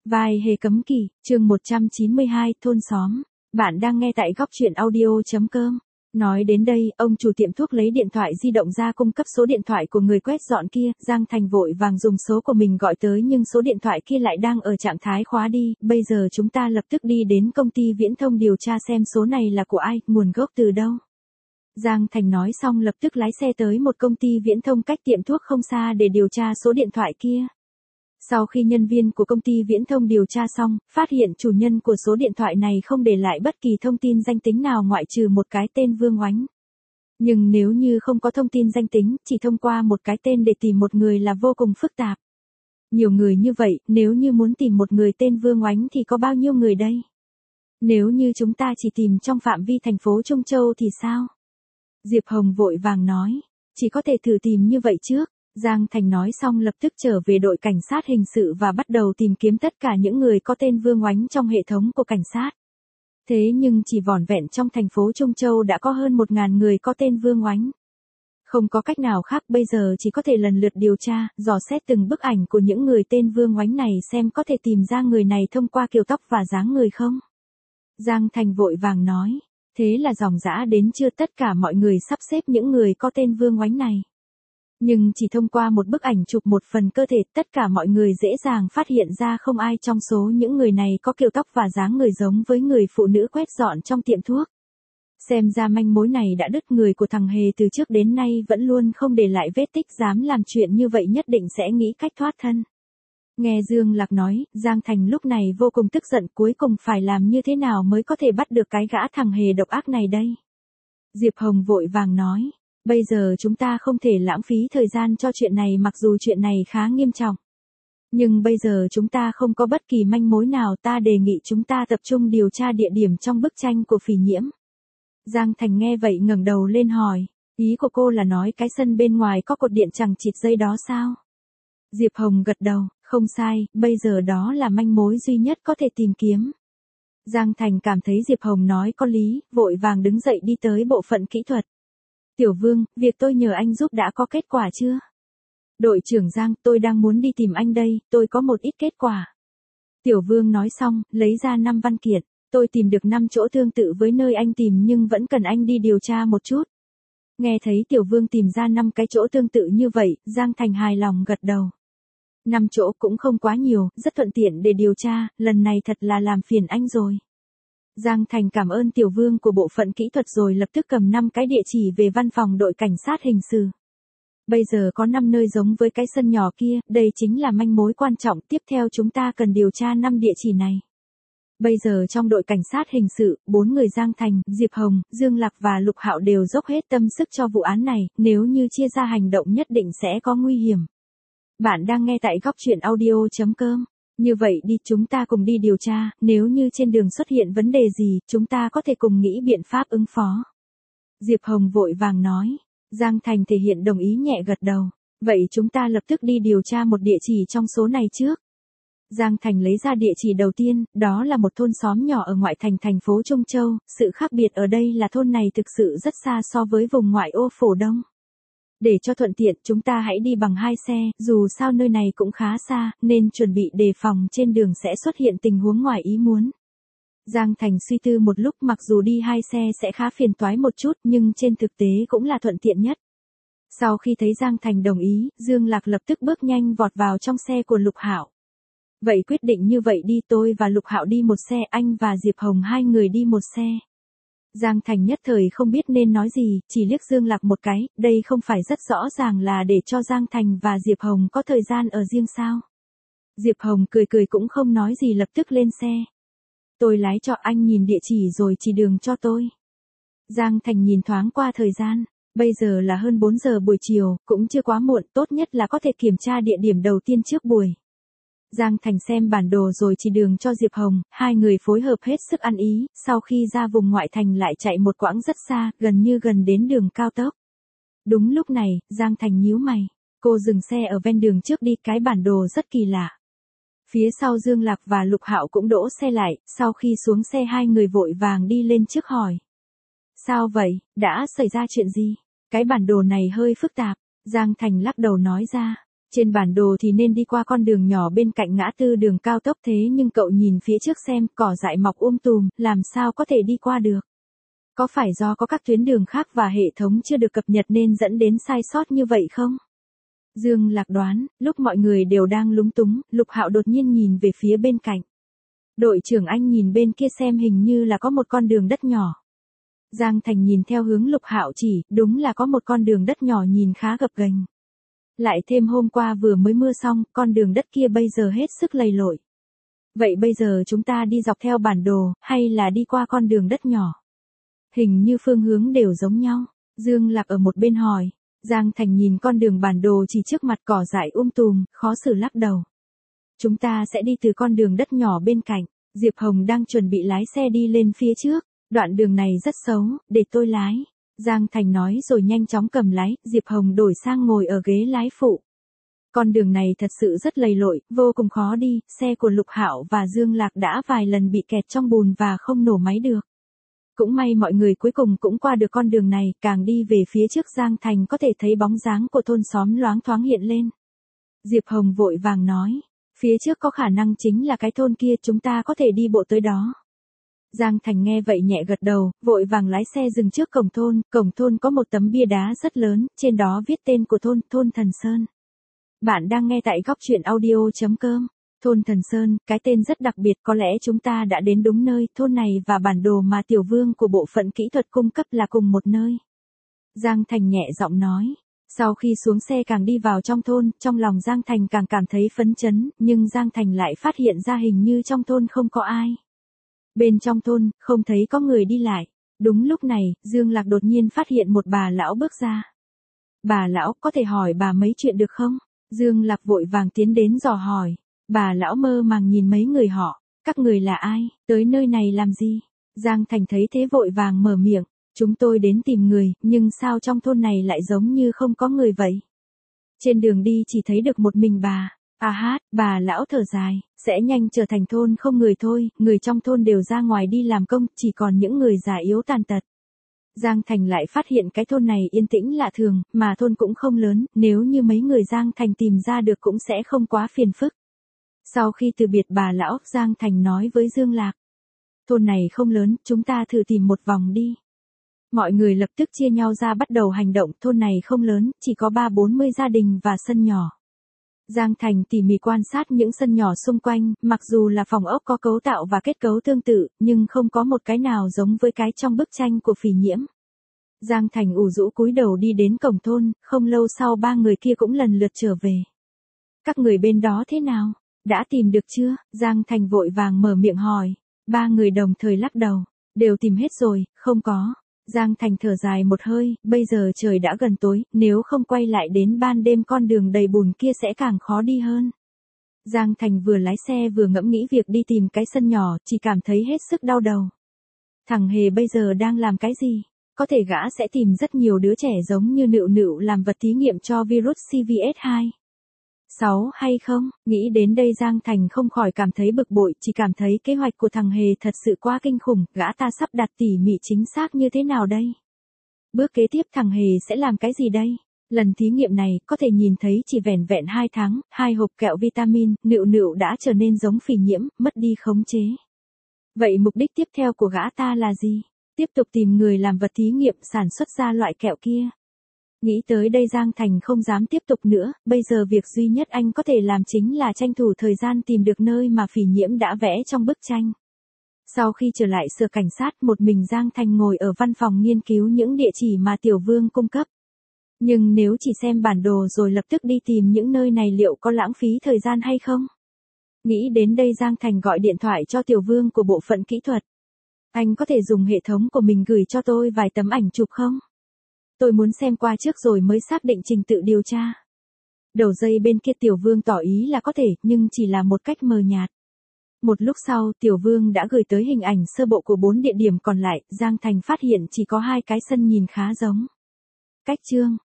Vai hề cấm kỵ, chương 192, thôn xóm. Bạn đang nghe tại góc truyện audio.com. Nói đến đây, ông chủ tiệm thuốc lấy điện thoại di động ra cung cấp số điện thoại của người quét dọn kia, Giang Thành vội vàng dùng số của mình gọi tới nhưng số điện thoại kia lại đang ở trạng thái khóa đi, bây giờ chúng ta lập tức đi đến công ty viễn thông điều tra xem số này là của ai, nguồn gốc từ đâu. Giang Thành nói xong lập tức lái xe tới một công ty viễn thông cách tiệm thuốc không xa để điều tra số điện thoại kia. Sau khi nhân viên của công ty viễn thông điều tra xong, phát hiện chủ nhân của số điện thoại này không để lại bất kỳ thông tin danh tính nào ngoại trừ một cái tên Vương Oánh. Nhưng nếu như không có thông tin danh tính, chỉ thông qua một cái tên để tìm một người là vô cùng phức tạp. Nhiều người như vậy, nếu như muốn tìm một người tên Vương Oánh thì có bao nhiêu người đây? Nếu như chúng ta chỉ tìm trong phạm vi thành phố Trung Châu thì sao? Diệp Hồng vội vàng nói, chỉ có thể thử tìm như vậy trước. Giang Thành nói xong lập tức trở về đội cảnh sát hình sự và bắt đầu tìm kiếm tất cả những người có tên Vương Oánh trong hệ thống của cảnh sát. Thế nhưng chỉ vỏn vẹn trong thành phố Trung Châu đã có hơn 1.000 người có tên Vương Oánh. Không có cách nào khác bây giờ chỉ có thể lần lượt điều tra, dò xét từng bức ảnh của những người tên Vương Oánh này xem có thể tìm ra người này thông qua kiểu tóc và dáng người không. Giang Thành vội vàng nói, thế là dòng dã đến chưa tất cả mọi người sắp xếp những người có tên Vương Oánh này. Nhưng chỉ thông qua một bức ảnh chụp một phần cơ thể, tất cả mọi người dễ dàng phát hiện ra không ai trong số những người này có kiểu tóc và dáng người giống với người phụ nữ quét dọn trong tiệm thuốc. Xem ra manh mối này đã đứt, người của thằng Hề từ trước đến nay vẫn luôn không để lại vết tích, dám làm chuyện như vậy nhất định sẽ nghĩ cách thoát thân. Nghe Dương Lạc nói, Giang Thành lúc này vô cùng tức giận, cuối cùng phải làm như thế nào mới có thể bắt được cái gã thằng Hề độc ác này đây. Diệp Hồng vội vàng nói, bây giờ chúng ta không thể lãng phí thời gian cho chuyện này, mặc dù chuyện này khá nghiêm trọng. Nhưng bây giờ chúng ta không có bất kỳ manh mối nào, ta đề nghị chúng ta tập trung điều tra địa điểm trong bức tranh của Phỉ Nhiễm. Giang Thành nghe vậy ngẩng đầu lên hỏi, ý của cô là nói cái sân bên ngoài có cột điện chằng chịt dây đó sao? Diệp Hồng gật đầu, không sai, bây giờ đó là manh mối duy nhất có thể tìm kiếm. Giang Thành cảm thấy Diệp Hồng nói có lý, vội vàng đứng dậy đi tới bộ phận kỹ thuật. Tiểu Vương, việc tôi nhờ anh giúp đã có kết quả chưa? Đội trưởng Giang, tôi đang muốn đi tìm anh đây, tôi có một ít kết quả. Tiểu Vương nói xong, lấy ra 5 văn kiện. Tôi tìm được 5 chỗ tương tự với nơi anh tìm nhưng vẫn cần anh đi điều tra một chút. Nghe thấy Tiểu Vương tìm ra 5 cái chỗ tương tự như vậy, Giang Thành hài lòng gật đầu. 5 chỗ cũng không quá nhiều, rất thuận tiện để điều tra, lần này thật là làm phiền anh rồi. Giang Thành cảm ơn Tiểu Vương của bộ phận kỹ thuật rồi lập tức cầm 5 cái địa chỉ về văn phòng đội cảnh sát hình sự. Bây giờ có 5 nơi giống với cái sân nhỏ kia, đây chính là manh mối quan trọng, tiếp theo chúng ta cần điều tra 5 địa chỉ này. Bây giờ trong đội cảnh sát hình sự, 4 người Giang Thành, Diệp Hồng, Dương Lạc và Lục Hạo đều dốc hết tâm sức cho vụ án này, nếu như chia ra hành động nhất định sẽ có nguy hiểm. Bạn đang nghe tại góc truyện audio.com. Như vậy đi, chúng ta cùng đi điều tra, nếu như trên đường xuất hiện vấn đề gì, chúng ta có thể cùng nghĩ biện pháp ứng phó. Diệp Hồng vội vàng nói. Giang Thành thể hiện đồng ý nhẹ gật đầu. Vậy chúng ta lập tức đi điều tra một địa chỉ trong số này trước. Giang Thành lấy ra địa chỉ đầu tiên, đó là một thôn xóm nhỏ ở ngoại thành thành phố Trung Châu, sự khác biệt ở đây là thôn này thực sự rất xa so với vùng ngoại ô Phổ Đông. Để cho thuận tiện, chúng ta hãy đi bằng 2 xe, dù sao nơi này cũng khá xa, nên chuẩn bị đề phòng trên đường sẽ xuất hiện tình huống ngoài ý muốn. Giang Thành suy tư một lúc, mặc dù đi 2 xe sẽ khá phiền toái một chút, nhưng trên thực tế cũng là thuận tiện nhất. Sau khi thấy Giang Thành đồng ý, Dương Lạc lập tức bước nhanh vọt vào trong xe của Lục Hạo. Vậy quyết định như vậy đi, tôi và Lục Hạo đi một xe, anh và Diệp Hồng 2 người đi một xe. Giang Thành nhất thời không biết nên nói gì, chỉ liếc Dương Lạc một cái, đây không phải rất rõ ràng là để cho Giang Thành và Diệp Hồng có thời gian ở riêng sao? Diệp Hồng cười cười cũng không nói gì, lập tức lên xe. Tôi lái cho, anh nhìn địa chỉ rồi chỉ đường cho tôi. Giang Thành nhìn thoáng qua thời gian, bây giờ là hơn 4 giờ buổi chiều, cũng chưa quá muộn, tốt nhất là có thể kiểm tra địa điểm đầu tiên trước buổi. Giang Thành xem bản đồ rồi chỉ đường cho Diệp Hồng, 2 người phối hợp hết sức ăn ý, sau khi ra vùng ngoại thành lại chạy một quãng rất xa, gần như gần đến đường cao tốc. Đúng lúc này, Giang Thành nhíu mày, cô dừng xe ở ven đường trước đi, cái bản đồ rất kỳ lạ. Phía sau Dương Lạc và Lục Hạo cũng đỗ xe lại, sau khi xuống xe 2 người vội vàng đi lên trước hỏi. Sao vậy, đã xảy ra chuyện gì? Cái bản đồ này hơi phức tạp, Giang Thành lắc đầu nói ra. Trên bản đồ thì nên đi qua con đường nhỏ bên cạnh ngã tư đường cao tốc thế nhưng cậu nhìn phía trước xem cỏ dại mọc tùm, làm sao có thể đi qua được. Có phải do có các tuyến đường khác và hệ thống chưa được cập nhật nên dẫn đến sai sót như vậy không? Dương Lạc đoán, lúc mọi người đều đang lúng túng, Lục Hạo đột nhiên nhìn về phía bên cạnh. Đội trưởng anh nhìn bên kia xem hình như là có một con đường đất nhỏ. Giang Thành nhìn theo hướng Lục Hạo chỉ, đúng là có một con đường đất nhỏ nhìn khá gập ghềnh. Lại thêm hôm qua vừa mới mưa xong, con đường đất kia bây giờ hết sức lầy lội. Vậy bây giờ chúng ta đi dọc theo bản đồ, hay là đi qua con đường đất nhỏ? Hình như phương hướng đều giống nhau. Dương Lạc ở một bên hỏi. Giang Thành nhìn con đường bản đồ chỉ trước mặt cỏ dại tùm, khó xử lắc đầu. Chúng ta sẽ đi từ con đường đất nhỏ bên cạnh. Diệp Hồng đang chuẩn bị lái xe đi lên phía trước. Đoạn đường này rất xấu, để tôi lái. Giang Thành nói rồi nhanh chóng cầm lái, Diệp Hồng đổi sang ngồi ở ghế lái phụ. Con đường này thật sự rất lầy lội, vô cùng khó đi, xe của Lục Hạo và Dương Lạc đã vài lần bị kẹt trong bùn và không nổ máy được. Cũng may mọi người cuối cùng cũng qua được con đường này, càng đi về phía trước Giang Thành có thể thấy bóng dáng của thôn xóm loáng thoáng hiện lên. Diệp Hồng vội vàng nói, phía trước có khả năng chính là cái thôn kia, chúng ta có thể đi bộ tới đó. Giang Thành nghe vậy nhẹ gật đầu, vội vàng lái xe dừng trước cổng thôn có một tấm bia đá rất lớn, trên đó viết tên của thôn Thần Sơn. Bạn đang nghe tại góc truyện audio.com. Thôn Thần Sơn, cái tên rất đặc biệt, có lẽ chúng ta đã đến đúng nơi, thôn này và bản đồ mà Tiểu Vương của bộ phận kỹ thuật cung cấp là cùng một nơi. Giang Thành nhẹ giọng nói. Sau khi xuống xe càng đi vào trong thôn, trong lòng Giang Thành càng cảm thấy phấn chấn, nhưng Giang Thành lại phát hiện ra hình như trong thôn không có ai. Bên trong thôn, không thấy có người đi lại. Đúng lúc này, Dương Lạc đột nhiên phát hiện một bà lão bước ra. Bà lão, có thể hỏi bà mấy chuyện được không? Dương Lạc vội vàng tiến đến dò hỏi. Bà lão mơ màng nhìn mấy người họ. Các người là ai? Tới nơi này làm gì? Giang Thành thấy thế vội vàng mở miệng. Chúng tôi đến tìm người, nhưng sao trong thôn này lại giống như không có người vậy? Trên đường đi chỉ thấy được một mình bà. Bà lão thở dài, sẽ nhanh trở thành thôn không người thôi, người trong thôn đều ra ngoài đi làm công, chỉ còn những người già yếu tàn tật. Giang Thành lại phát hiện cái thôn này yên tĩnh lạ thường, mà thôn cũng không lớn, nếu như mấy người Giang Thành tìm ra được cũng sẽ không quá phiền phức. Sau khi từ biệt bà lão, Giang Thành nói với Dương Lạc. Thôn này không lớn, chúng ta thử tìm một vòng đi. Mọi người lập tức chia nhau ra bắt đầu hành động, thôn này không lớn, chỉ có 30-40 gia đình và sân nhỏ. Giang Thành tỉ mỉ quan sát những sân nhỏ xung quanh, mặc dù là phòng ốc có cấu tạo và kết cấu tương tự, nhưng không có một cái nào giống với cái trong bức tranh của Phỉ Nhiễm. Giang Thành ủ rũ cúi đầu đi đến cổng thôn, không lâu sau ba người kia cũng lần lượt trở về. Các người bên đó thế nào? Đã tìm được chưa? Giang Thành vội vàng mở miệng hỏi. Ba người đồng thời lắc đầu. Đều tìm hết rồi, không có. Giang Thành thở dài một hơi, bây giờ trời đã gần tối, nếu không quay lại đến ban đêm con đường đầy bùn kia sẽ càng khó đi hơn. Giang Thành vừa lái xe vừa ngẫm nghĩ việc đi tìm cái sân nhỏ, chỉ cảm thấy hết sức đau đầu. Thằng Hề bây giờ đang làm cái gì? Có thể gã sẽ tìm rất nhiều đứa trẻ giống như Nựu Nựu làm vật thí nghiệm cho virus CVS2. 6 hay không? Nghĩ đến đây Giang Thành không khỏi cảm thấy bực bội, chỉ cảm thấy kế hoạch của thằng Hề thật sự quá kinh khủng, gã ta sắp đặt tỉ mỉ chính xác như thế nào đây? Bước kế tiếp thằng Hề sẽ làm cái gì đây? Lần thí nghiệm này, có thể nhìn thấy chỉ vẻn vẹn 2 tháng, 2 hộp kẹo vitamin, Nựu Nựu đã trở nên giống Phỉ Nhiễm, mất đi khống chế. Vậy mục đích tiếp theo của gã ta là gì? Tiếp tục tìm người làm vật thí nghiệm sản xuất ra loại kẹo kia. Nghĩ tới đây Giang Thành không dám tiếp tục nữa, bây giờ việc duy nhất anh có thể làm chính là tranh thủ thời gian tìm được nơi mà Phỉ Nhiễm đã vẽ trong bức tranh. Sau khi trở lại sở cảnh sát, một mình Giang Thành ngồi ở văn phòng nghiên cứu những địa chỉ mà Tiểu Vương cung cấp. Nhưng nếu chỉ xem bản đồ rồi lập tức đi tìm những nơi này liệu có lãng phí thời gian hay không? Nghĩ đến đây Giang Thành gọi điện thoại cho Tiểu Vương của bộ phận kỹ thuật. Anh có thể dùng hệ thống của mình gửi cho tôi vài tấm ảnh chụp không? Tôi muốn xem qua trước rồi mới xác định trình tự điều tra. Đầu dây bên kia Tiểu Vương tỏ ý là có thể, nhưng chỉ là một cách mờ nhạt. Một lúc sau, Tiểu Vương đã gửi tới hình ảnh sơ bộ của 4 địa điểm còn lại, Giang Thành phát hiện chỉ có 2 cái sân nhìn khá giống. Cách chương